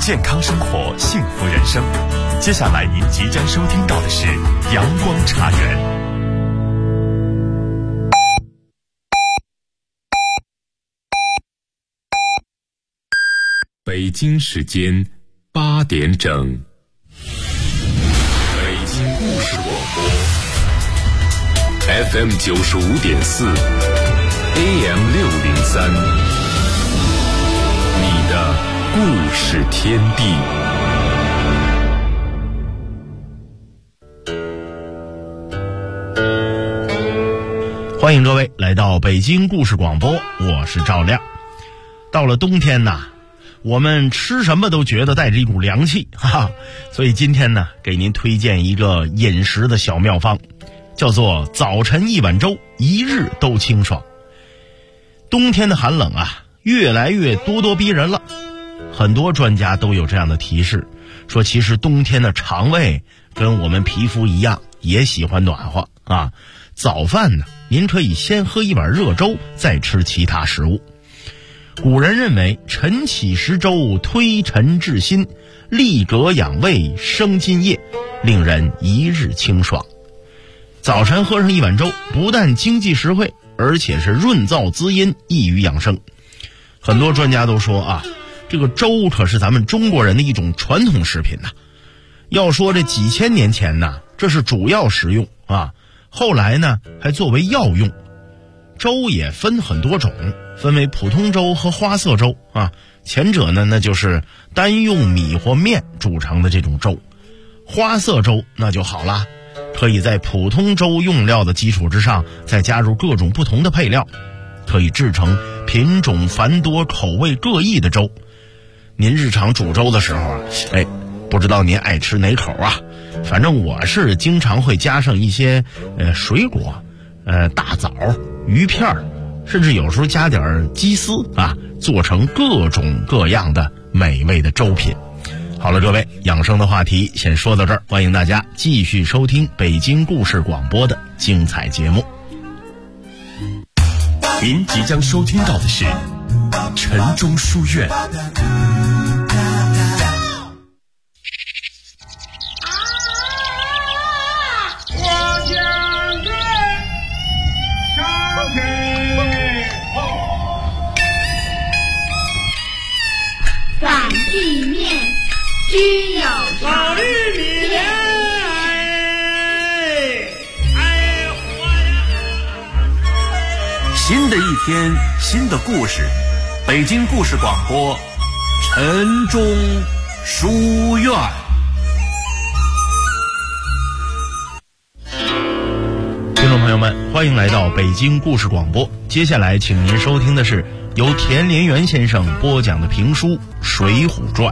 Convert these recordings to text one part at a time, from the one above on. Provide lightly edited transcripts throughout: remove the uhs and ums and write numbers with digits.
健康生活，幸福人生。接下来您即将收听到的是阳光茶园。北京时间8点整，北京故事广播 FM 95.4 AM 603，你的故事天地。 欢迎各位来到北京故事广播，我是赵亮。到了冬天呐，我们吃什么都觉得带着一股凉气，所以今天呢，给您推荐一个饮食的小妙方，叫做早晨一碗粥，一日都清爽。冬天的寒冷啊，越来越咄咄逼人了。很多专家都有这样的提示，说其实冬天的肠胃跟我们皮肤一样，也喜欢暖和啊。早饭呢，您可以先喝一碗热粥，再吃其他食物。古人认为晨起食粥，推陈治心，利膈养胃，生津液，令人一日清爽。早晨喝上一碗粥，不但经济实惠，而且是润燥滋阴，益于养生。很多专家都说啊，这个粥可是咱们中国人的一种传统食品呐。要说这几千年前呢，这是主要食用啊，后来呢还作为药用。粥也分很多种，分为普通粥和花色粥啊。前者呢，那就是单用米或面煮成的这种粥。花色粥那就好啦，可以在普通粥用料的基础之上，再加入各种不同的配料，可以制成品种繁多、口味各异的粥。您日常煮粥的时候啊，不知道您爱吃哪口啊？反正我是经常会加上一些水果，大枣、鱼片，甚至有时候加点鸡丝啊，做成各种各样的美味的粥品。好了，各位，养生的话题先说到这儿，欢迎大家继续收听北京故事广播的精彩节目。 您即将收听到的是晨钟书院。 散地面均有老玉米莲， 新的一天，新的故事，北京故事广播，晨钟书院。 听众朋友们，欢迎来到北京故事广播。接下来请您收听的是由田连元先生播讲的评书《水浒传》。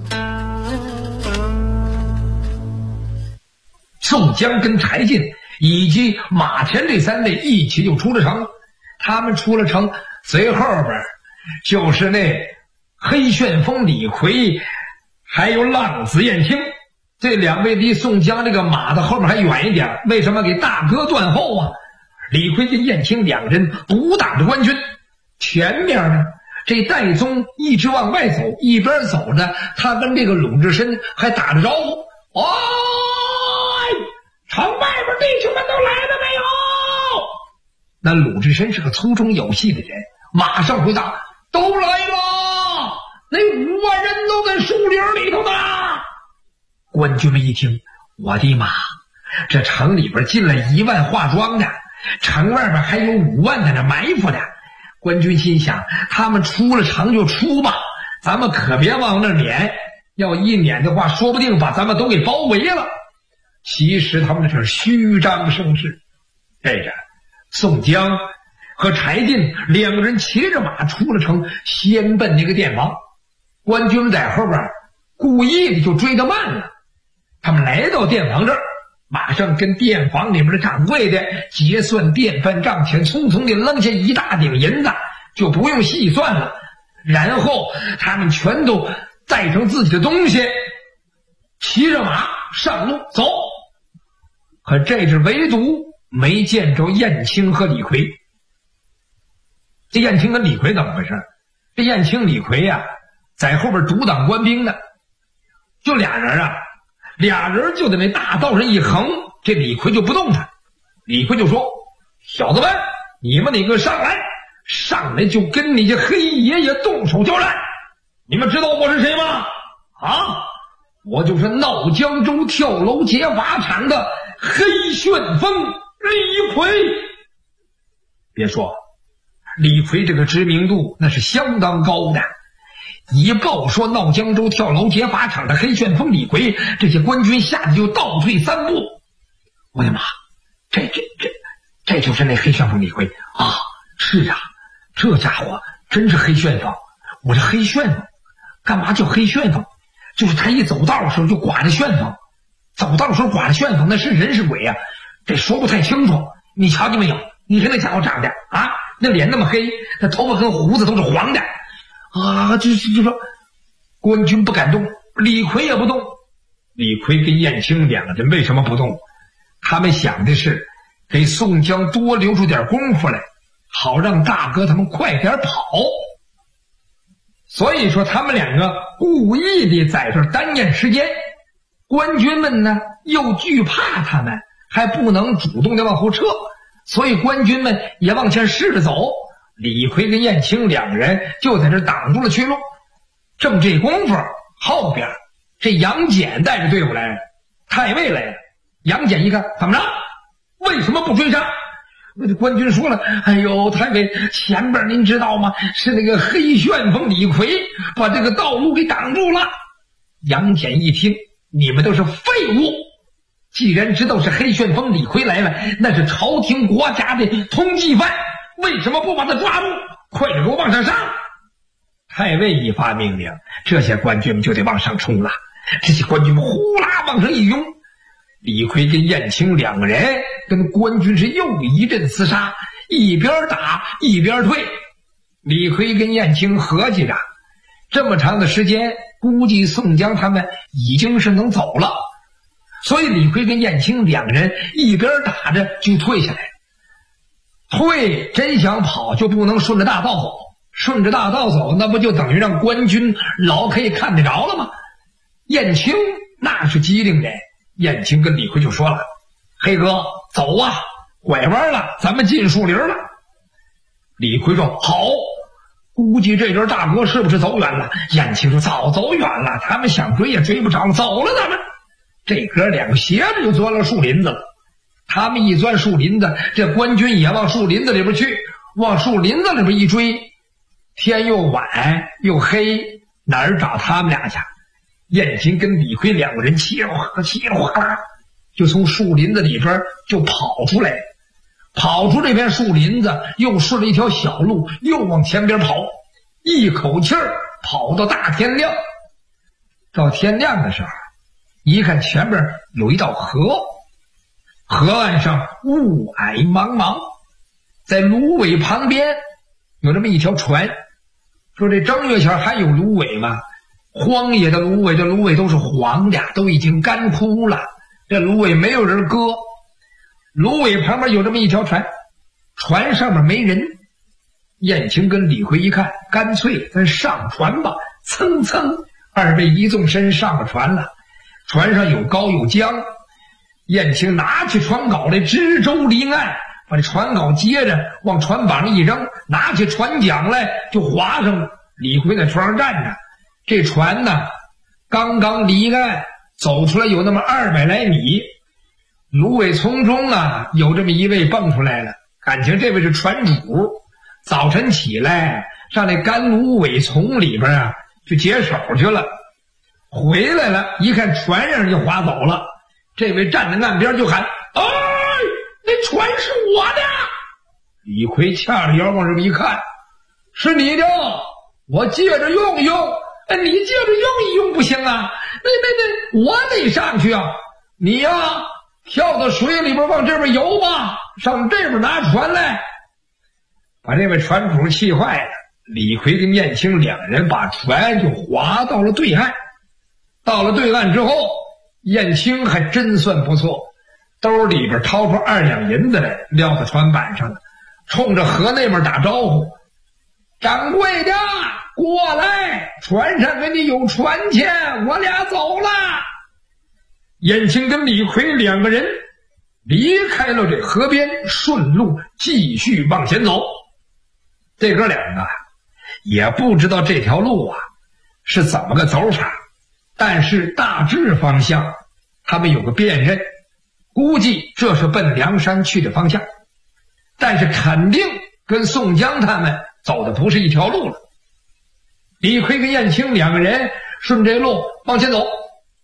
宋江跟柴进以及马田这三位一起就出了城。他们出了城，随后边就是那黑旋风李逵，还有浪子燕青。这两位离宋江这个马的后面还远一点，为什么给大哥断后啊？李逵跟燕青两人独打着官军，前面呢这戴宗一直往外走，一边走着，他跟这个鲁智深还打着招呼：“哎，城外边弟兄们都来了没有？”那鲁智深是个粗中有细的人，马上回答：“都来了，那5万人都在树林里头呢。”官军们一听，我的妈，这城里边进了1万化妆的，城外边还有5万在那埋伏的。官军心想，他们出了城就出吧，咱们可别往那撵，要一撵的话，说不定把咱们都给包围了。其实他们这是虚张声势。这个宋江和柴进两个人骑着马出了城，先奔那个店房。官军在后边故意的就追得慢了。他们来到店房这儿，马上跟店房里面的掌柜的结算店饭账钱，匆匆的扔下一大顶银子，就不用细算了。然后他们全都带上自己的东西，骑着马上路走。可这是唯独没见着燕青和李逵。这燕青跟李逵怎么回事？这燕青李逵呀，在后边独挡官兵呢。 就俩人啊，俩人就在那大道上一横，这李逵就不动弹。李逵就说：“小子们，你们哪个上来？上来就跟你这黑爷爷动手交战！你们知道我是谁吗？啊，我就是闹江州跳楼劫法场的黑旋风李逵。”别说，李逵这个知名度那是相当高的。一报说闹江州跳楼劫法场的黑旋风李逵，这些官军吓得就倒退3步。我的妈！这就是那黑旋风李逵啊！是啊，这家伙真是黑旋风。我这黑旋风干嘛叫黑旋风？就是他一走道的时候就刮着旋风，走道的时候刮着旋风，那是人是鬼啊？这说不太清楚。你瞧见没有？你看那家伙长得啊，那脸那么黑，那头发跟胡子都是黄的啊！就说官军不敢动，李逵也不动。李逵跟燕青两个人为什么不动？他们想的是给宋江多留出点功夫来，好让大哥他们快点跑。所以说他们两个故意的在这耽延时间，官军们呢又惧怕他们，还不能主动的往后撤，所以官军们也往前试着走。李逵跟燕青两个人就在这挡住了去路。正这功夫，后边这杨戬带着队伍来了，太尉来了。杨戬一看，怎么着？为什么不追上？那官军说了：“哎呦，太尉，前边您知道吗？是那个黑旋风李逵把这个道路给挡住了。”杨戬一听，你们都是废物！既然知道是黑旋风李逵来了，那是朝廷国家的通缉犯，为什么不把他抓住？快点给我往上上！太尉一发命令，这些官军们就得往上冲了。这些官军们呼啦往上一拥，李逵跟燕青两个人跟官军是又一阵厮杀，一边打一边退。李逵跟燕青合计着，这么长的时间，估计宋江他们已经是能走了，所以李逵跟燕青两个人一边打着就退下来。退真想跑就不能顺着大道走，顺着大道走那不就等于让官军老可以看得着了吗？燕青那是机灵人，燕青跟李逵就说了：“黑哥，走啊，拐弯了，咱们进树林了。”李逵说：“好。”估计这阵大哥是不是走远了？燕青说：“早走远了，他们想追也追不着，走了他们。”这哥两个斜着就钻了树林子了。他们一钻树林子，这官军也往树林子里边去，往树林子里边一追，天又晚又黑，哪儿找他们俩去？燕青跟李逵两个人稀里哗啦就从树林子里边就跑出来，跑出这片树林子，又顺了一条小路，又往前边跑，一口气儿跑到大天亮。到天亮的时候，一看前边有一道河，河岸上雾霭茫茫，在芦苇旁边有这么一条船。说这正月前还有芦苇吗？荒野的芦苇，这芦苇都是黄的，都已经干枯了，这芦苇没有人割。芦苇旁边有这么一条船，船上面没人。燕青跟李逵一看，干脆咱上船吧，蹭蹭二位一纵身上了船了。船上有高有江，燕青拿起船镐来支舟离岸，把这船镐接着往船板上一扔，拿起船桨来就划上了。李逵在船上站着，这船呢刚刚离岸走出来有那么200来米，芦苇丛中啊有这么一位蹦出来了，感情这位是船主。早晨起来上那干芦苇丛里边啊就解手去了，回来了一看船让人就划走了。这位站在岸边就喊：“哎，那船是我的！”李逵掐着腰往这么一看，是你的，我借着用一用。哎，你借着用一用不行啊，那我得上去啊！你呀，跳到水里边往这边游吧，上这边拿船来。把这位船主气坏了。李逵跟燕青两人把船就划到了对岸。到了对岸之后，燕青还真算不错，兜里边掏出2两银子来，撂在船板上了，冲着河那边打招呼：“ 掌柜的，过来，船上给你有船钱，我俩走了。燕青跟李逵两个人离开了这河边，顺路继续往前走。这哥两个也不知道这条路啊是怎么个走法，但是大致方向他们有个辨认，估计这是奔梁山去的方向，但是肯定跟宋江他们走的不是一条路了。李逵跟燕青两个人顺这路往前走，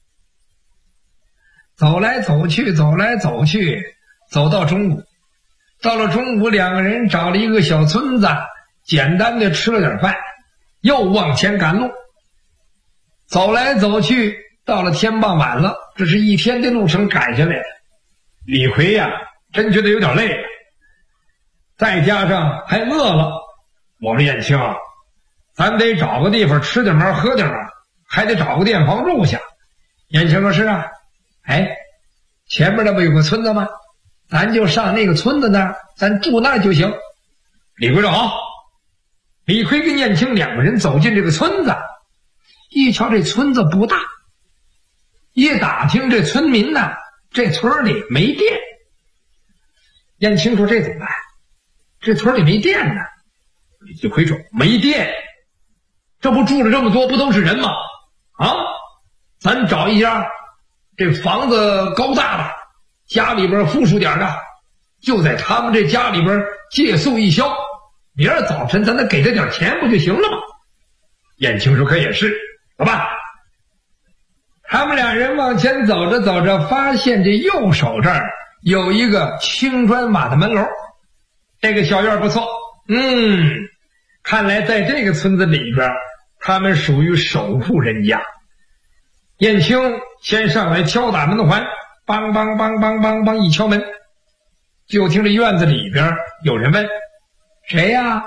走来走去，走来走去，走到中午。到了中午，两个人找了一个小村子，简单的吃了点饭，又往前赶路。走来走去，到了天傍晚了，这是一天的路程赶下来了。李逵呀，真觉得有点累了，再加上还饿了。我说燕青，咱得找个地方吃点嘛，喝点嘛，还得找个店房住下。燕青说是啊，前面那不有个村子吗？咱就上那个村子那儿，咱住那儿就行。李逵说好。李逵跟燕青两个人走进这个村子，一瞧这村子不大，一打听这村民呢，这村里没电。燕青说这怎么办？这村里没电呢。李逵说没电，这不住了这么多，不都是人吗？啊，咱找一家这房子高大的，家里边富庶点的，就在他们这家里边借宿一宵，明儿早晨咱得给他点钱不就行了吗？燕青说可也是，走吧。他们俩人往前走着走着，发现这右手这儿有一个青砖瓦的门楼，这个小院不错，看来在这个村子里边他们属于首富人家。燕青先上来敲打门环，梆梆梆梆梆梆一敲门，就听着院子里边有人问谁呀？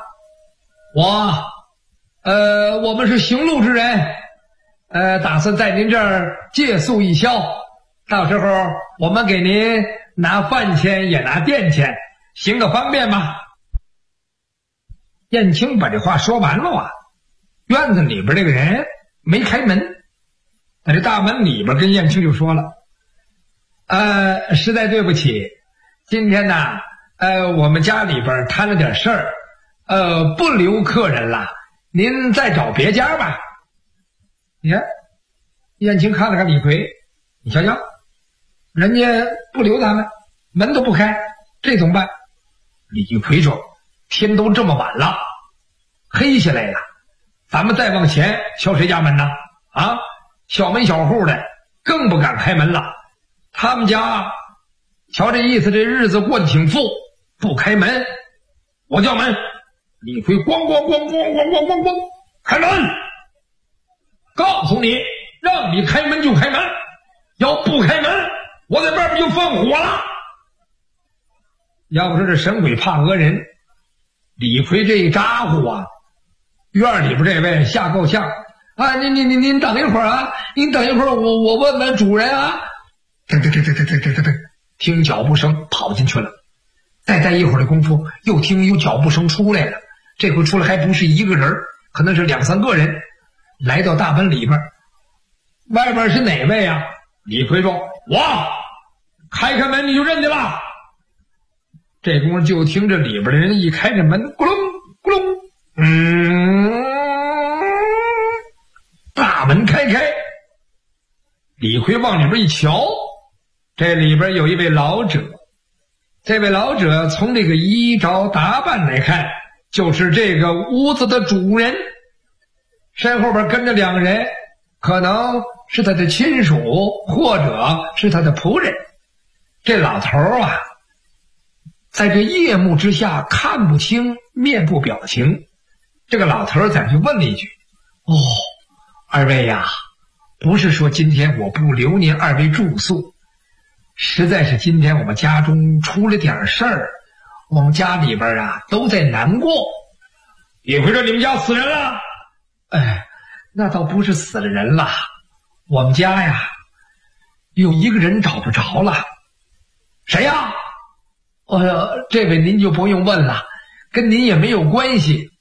我们是行路之人，打算在您这儿借宿一宵，到时候我们给您拿饭钱也拿店钱，行个方便吧。燕青把这话说完了啊，院子里边这个人没开门，在这大门里边跟燕青就说了，实在对不起，今天呢我们家里边摊了点事儿，不留客人了，您再找别家吧。你看燕青看了看李逵，你瞧瞧，人家不留他们，门都不开，这怎么办？李逵说天都这么晚了，黑下来了，咱们再往前敲谁家门呢？啊，小门小户的更不敢开门了，他们家瞧这意思，这日子过得挺富，不开门，我叫门。李逵咣咣咣咣咣咣咣咣，开门！告诉你，让你开门就开门，要不开门，我在外边就放火了。要不说这神鬼怕讹人，李逵这一咋呼啊，院里边这位吓够呛啊！您等一会儿啊，您等一会儿，我问问主人啊。听脚步声跑进去了，再待一会儿的功夫，又听有脚步声出来了。这回出来还不是一个人，可能是2、3个人，来到大门里边。外边是哪位啊？李逵说我。开开门你就认见了。这功夫就听着里边的人一开着门，咕隆咕隆，大门开开。李逵往里边一瞧，这里边有一位老者。这位老者从这个衣着打扮来看，就是这个屋子的主人。身后边跟着2个人，可能是他的亲属，或者是他的仆人。这老头啊，在这夜幕之下看不清面部表情。这个老头咱就问了一句，二位呀，不是说今天我不留您2位住宿，实在是今天我们家中出了点事儿，我们家里边啊都在难过。李逵说你们家死人了？那倒不是死了人了，我们家呀有一个人找不着了。谁呀？这位您就不用问了，跟您也没有关系。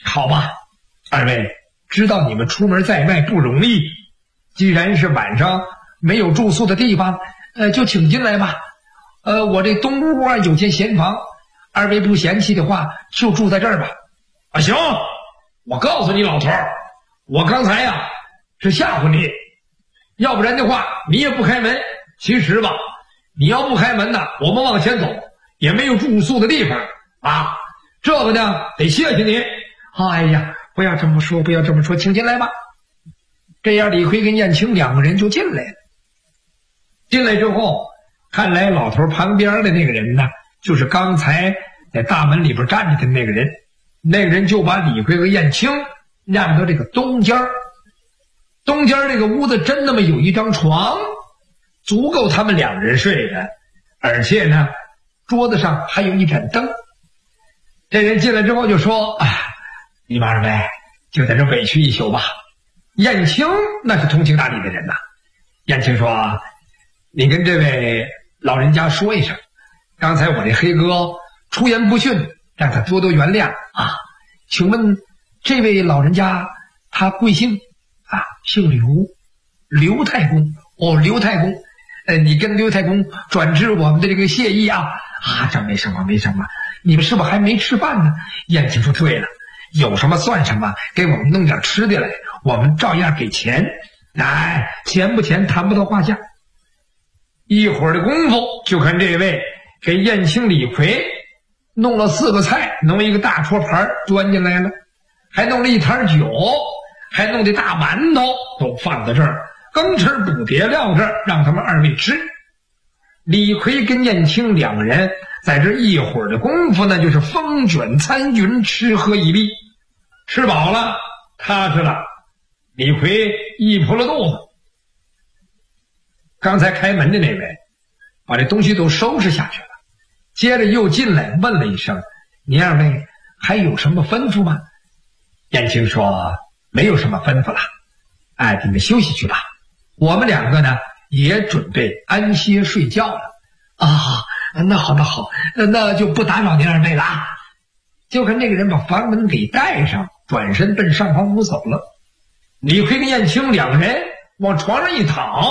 好吧，二位知道你们出门在外不容易，既然是晚上没有住宿的地方，就请进来吧。我这东屋啊有间闲房，二位不嫌弃的话，就住在这儿吧。啊，行，我告诉你老头儿，我刚才呀是吓唬你，要不然的话你也不开门。其实吧，你要不开门呢，我们往前走也没有住宿的地方啊。这个呢得谢谢你。哎呀，不要这么说，不要这么说，请进来吧。这样李逵跟燕青两个人就进来了。进来之后，看来老头旁边的那个人呢，就是刚才在大门里边站着的那个人。那个人就把李逵和燕青让到这个东间儿。东间这个屋子真那么有一张床，足够他们两人睡的，而且呢，桌子上还有一盏灯。这人进来之后就说：“你们二位就在这委屈一宿吧。”燕青那是通情达理的人呐。燕青说：“你跟这位老人家说一声，刚才我这黑哥出言不逊，让他多多原谅啊。请问这位老人家他贵姓？姓刘，刘太公。哦，刘太公，你跟刘太公转致我们的这个谢意啊。这没什么没什么。你们是不是还没吃饭呢？”燕青说：“对了，有什么算什么，给我们弄点吃的来，我们照样给钱。钱不钱谈不到话下。”一会儿的功夫，就看这位给燕青、李逵弄了4个菜，弄一个大戳盘端进来了，还弄了一坛酒，还弄的大馒头都放在这儿，更吃补迭料这儿，让他们二位吃。李逵跟燕青两个人在这一会儿的功夫呢，就是风卷残云，吃喝一粒，吃饱了踏实了。李逵一扑了肚子。刚才开门的那位把这东西都收拾下去了，接着又进来问了一声：“你二位还有什么吩咐吗？”燕青说：“没有什么吩咐了，你们休息去吧，我们两个呢也准备安歇睡觉了。”那好那好，那就不打扰您二位了啊。就看这个人把房门给带上，转身奔上房屋走了。李逵跟燕青两个人往床上一躺，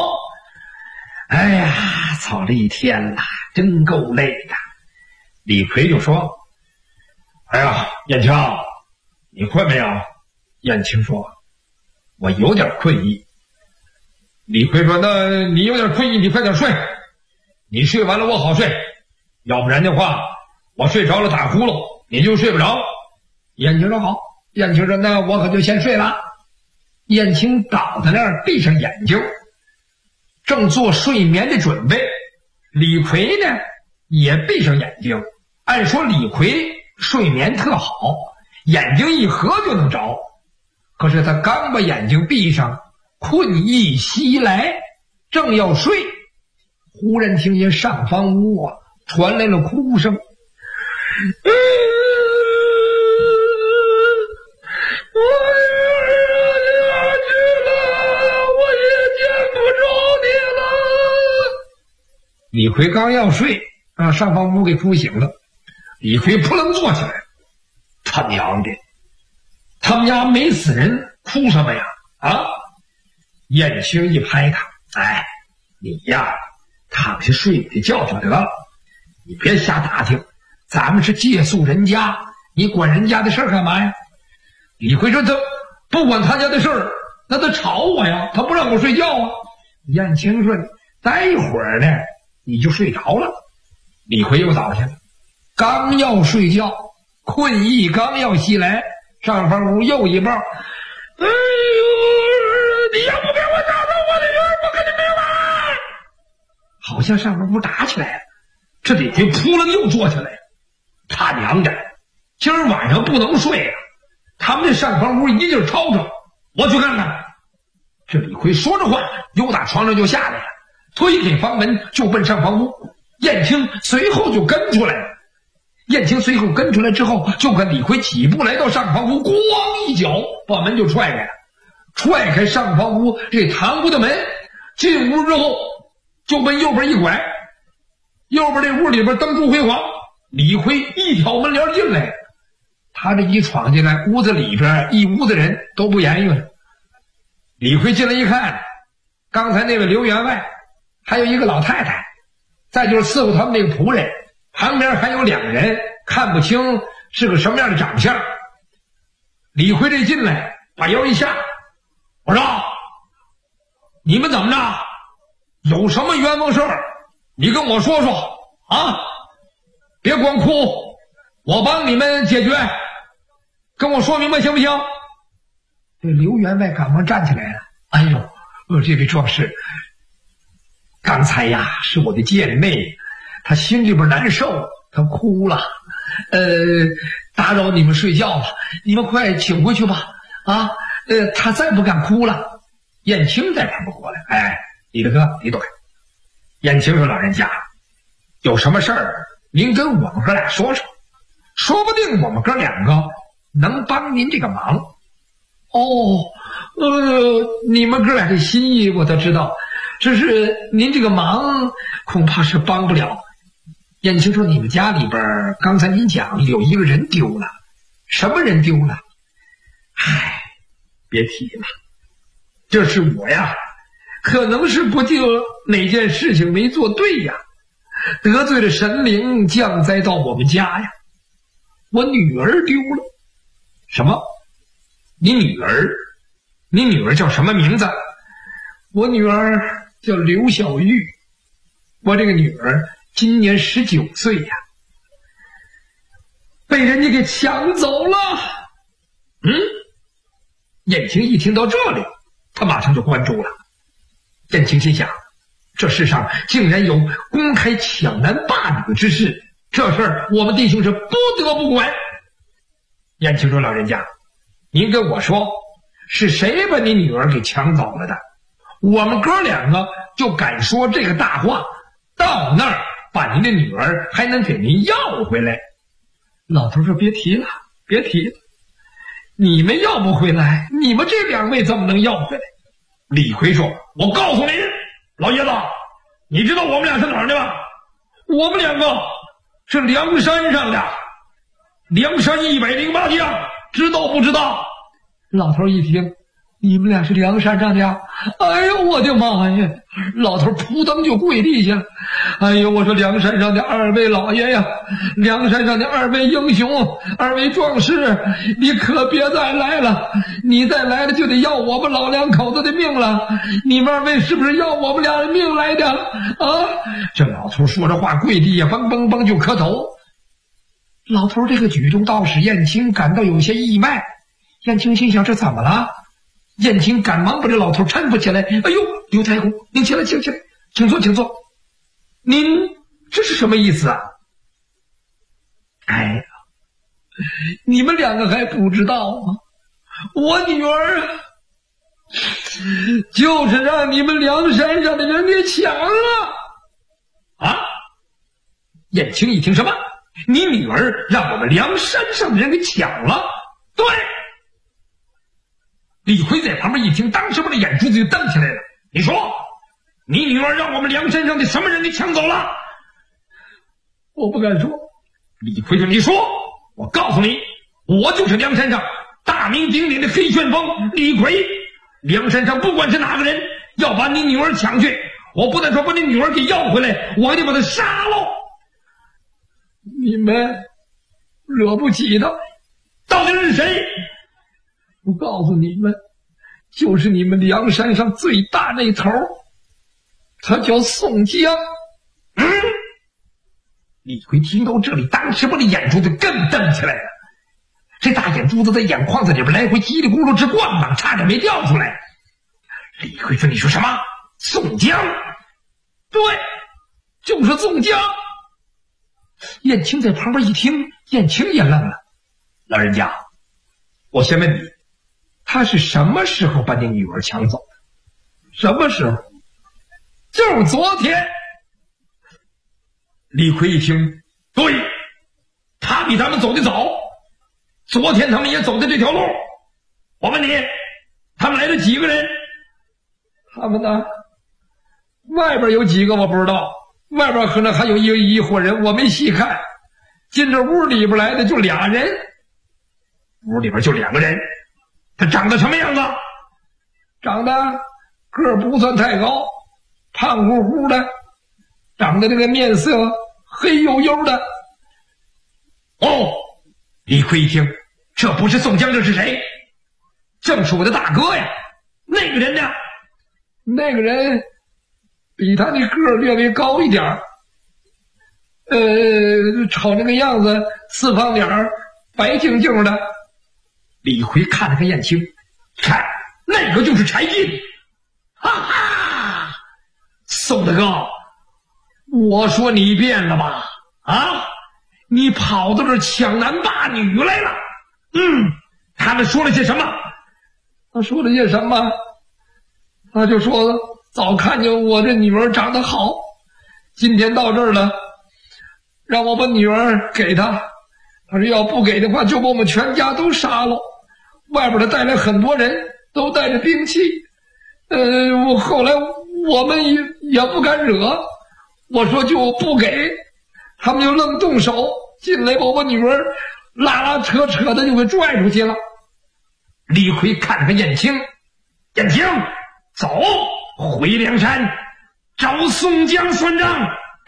操了一天了，真够累的。李逵就说：“燕青，你困没有？”燕青说：“我有点困意。”李逵说：“那你有点困意，你快点睡，你睡完了我好睡，要不然的话我睡着了打呼噜你就睡不着。”燕青说：“好。”燕青说：“那我可就先睡了。”燕青倒在那儿闭上眼睛，正做睡眠的准备。李逵呢也闭上眼睛，按说李逵睡眠特好，眼睛一合就能着。可是他刚把眼睛闭上，困意袭来，正要睡，忽然听见上房屋传来了哭声。李逵刚要睡，让上房屋给哭醒了。李逵扑棱坐起来，他娘的，他们家没死人，哭什么呀？燕青一拍他：“你呀，躺下睡你的觉就得了，你别瞎打听，咱们是借宿人家，你管人家的事儿干嘛呀？”李逵说：“他不管他家的事儿，那他吵我呀，他不让我睡觉啊。”燕青说：“待一会儿呢你就睡着了。”李逵又倒下了，刚要睡觉，困意刚要袭来，上房屋又一抱：“你要不给我找着我的人，我跟你没完！”好像上房屋打起来了。这李逵扑棱又坐起来，他娘的，今儿晚上不能睡啊！他们这上房屋一劲吵吵，我去看看。这李逵说着话，又打床上就下来了，推开房门就奔上房屋。燕青随后就跟出来了。燕青随后跟出来之后，就看李逵几步来到上房屋，咣一脚把门就踹开了。踹开上房屋这堂屋的门，进屋之后就奔右边一拐，右边这屋里边灯烛辉煌，李逵一挑门帘进来， 他这一闯进来，屋子里边一屋子人都不言语了。李逵进来一看，刚才那位刘员外，还有一个老太太，再就是伺候他们那个仆人，旁边还有2人，看不清是个什么样的长相。李逵这进来，把腰一下，我说：“你们怎么着？有什么冤枉事儿？你跟我说说啊！别光哭，我帮你们解决，跟我说明白行不行？”这刘员外赶忙站起来了。哎呦，这位壮士，刚才呀是我的贱妹，她心里边难受，她哭了。打扰你们睡觉了，你们快请回去吧。啊，她再不敢哭了。燕青在旁边过来，哎，李大哥，你躲开。燕青说：“老人家，有什么事儿您跟我们哥俩说说，说不定我们哥2个能帮您这个忙。”哦，你们哥俩这心意我都知道，只是您这个忙恐怕是帮不了。燕青说：“你们家里边刚才您讲有一个人丢了，什么人丢了？”唉，别提了，这是我呀，可能是不定哪件事情没做对呀，得罪了神灵，降灾到我们家呀。我女儿丢了。什么？你女儿？你女儿叫什么名字？我女儿叫刘小玉。我这个女儿今年19岁呀，被人家给抢走了。燕青一听到这里，他马上就关注了。燕青心想，这世上竟然有公开抢男霸女之事，这事儿我们弟兄是不得不管。燕青说：“老人家，您跟我说是谁把你女儿给抢走了的，我们哥2个就敢说这个大话，到那儿把您的女儿还能给您要回来。”老头说：“别提了，别提了，你们要不回来，你们这2位怎么能要回来？”李逵说：“我告诉您，老爷子，你知道我们俩是哪儿的吗？我们2个是梁山上的，梁山108将，知道不知道？”老头一听，你们俩是梁山上的？哎呦我的妈呀！老头扑腾就跪地下了。哎呦，我说梁山上的2位老爷呀，梁山上的2位英雄，2位壮士，你可别再来了，你再来了就得要我们老2口子的命了。你们2位是不是要我们俩的命来的啊？这老头说着话，跪地呀，梆梆梆就磕头。老头这个举动倒使燕青感到有些意外。燕青心想，这怎么了？燕青赶忙把这老头搀扶起来。哎呦，刘太公，您起来，起来，请坐，请坐。您这是什么意思啊？哎呀，你们2个还不知道吗？我女儿就是让你们梁山上的人给抢了。啊！燕青一听，什么？你女儿让我们梁山上的人给抢了？对。李逵在旁边一听，当时把这眼珠子就瞪起来了。你说，你女儿让我们梁山上的什么人给抢走了？我不敢说。李逵说：“你说，我告诉你，我就是梁山上大名鼎鼎的黑旋风李逵。梁山上不管是哪个人要把你女儿抢去，我不但说把你女儿给要回来，我还得把他杀了。你们惹不起他，到底是谁？我告诉你们，就是你们梁山上最大那头，他叫宋江。”李逵听到这里，当时把这眼珠子更瞪起来了。这大眼珠子在眼眶子里边来回叽里咕噜直逛荡，差点没掉出来。李逵说：“你说什么？宋江？”“对，就是宋江。”燕青在旁边一听，燕青也愣了。“老人家，我先问你，他是什么时候把你女儿抢走的？”“什么时候？”“就是昨天。”李逵一听，对，他比咱们走得早，昨天他们也走的这条路。我问你，他们来了几个人？他们呢？外边有几个我不知道，外边可能还有一伙人，我没细看。进这屋里边来的就俩人。 屋里边就2个人，他长得什么样子？长得个儿不算太高，胖乎乎的，长得这个面色黑黝黝的。哦，李逵一听，这不是宋江，这是谁？正是我的大哥呀！那个人呢？那个人比他的个儿略微高一点，瞅那个样子，四方脸儿，白净净的。李逵看了个眼睛，看那个就是柴进。哈哈，宋大哥，我说你变了吧？啊，你跑到这抢男霸女来了。他们说了些什么？他说了些什么？他就说早看见我这女儿长得好，今天到这儿了，让我把女儿给他。他说要不给的话，就把我们全家都杀了。外边的带来很多人，都带着兵器。后来我们也不敢惹，我说就不给，他们就愣动手进来，把我女儿拉拉扯扯的就给拽出去了。李逵看着个燕青，燕青，走，回梁山找宋江算账。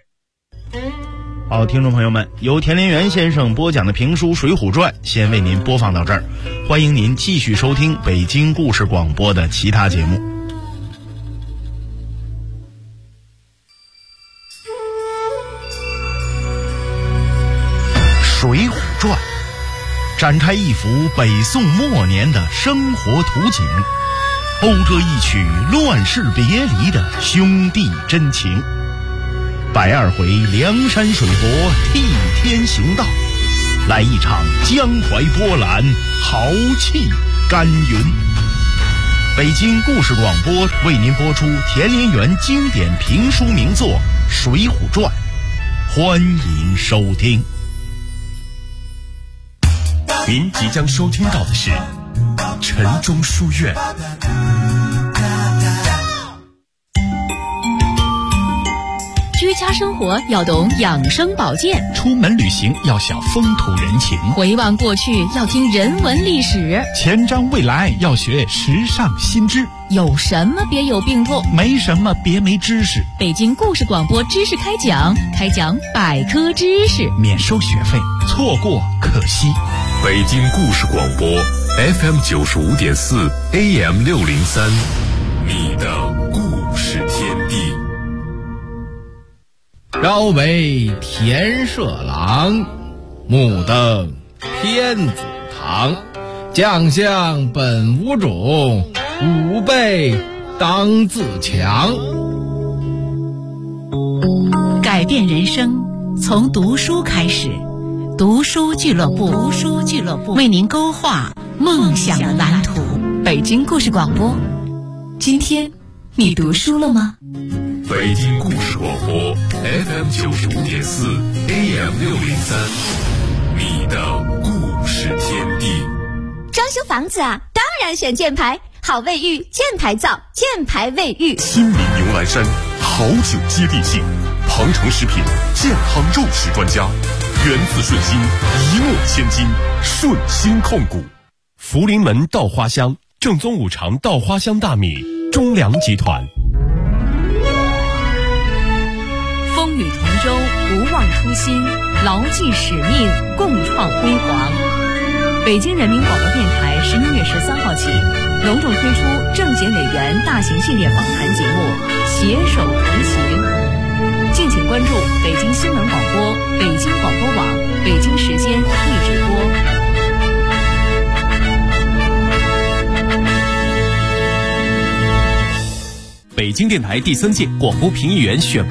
好，听众朋友们，由田连元先生播讲的评书《水浒传》先为您播放到这儿，欢迎您继续收听北京故事广播的其他节目。《水浒传》展开一幅北宋末年的生活图景，讴歌一曲乱世别离的兄弟真情。120回梁山水泊替天行道，来一场江淮波澜，豪气干云。北京故事广播为您播出田连元经典评书名作《水浒传》，欢迎收听。 您即将收听到的是陈忠书院。 居家生活要懂养生保健， 出门旅行要晓风土人情， 回望过去要听人文历史， 前瞻未来要学时尚新知。 有什么别有病痛， 没什么别没知识。 北京故事广播知识开讲，开讲百科知识， 免收学费，错过可惜。 北京故事广播 FM 95.4 AM 603，你的故事天地。 朝为田舍郎，暮登天子堂。将相本无种，吾辈当自强。 改变人生从读书开始，读书俱乐部为您勾画梦想的蓝图。北京故事广播，今天你读书了吗？ 北京故事广播 FM 95.4 AM 603，你的故事天地。 装修房子啊，当然选箭牌，好卫浴，箭牌造，箭牌卫浴。 亲民牛栏山，好酒接地气，庞城食品健康肉食专家，源自顺心，一诺千金，顺心控股。福临门稻花香，正宗五常稻花香大米，中粮集团。 风雨同舟，不忘初心，牢记使命，共创辉煌。北京人民广播电台11月13号起，隆重推出政协委员大型系列访谈节目《携手同行》，敬请关注北京新闻广播、北京广播网、北京时间一直播。 北京电台第3届广播评议员选拔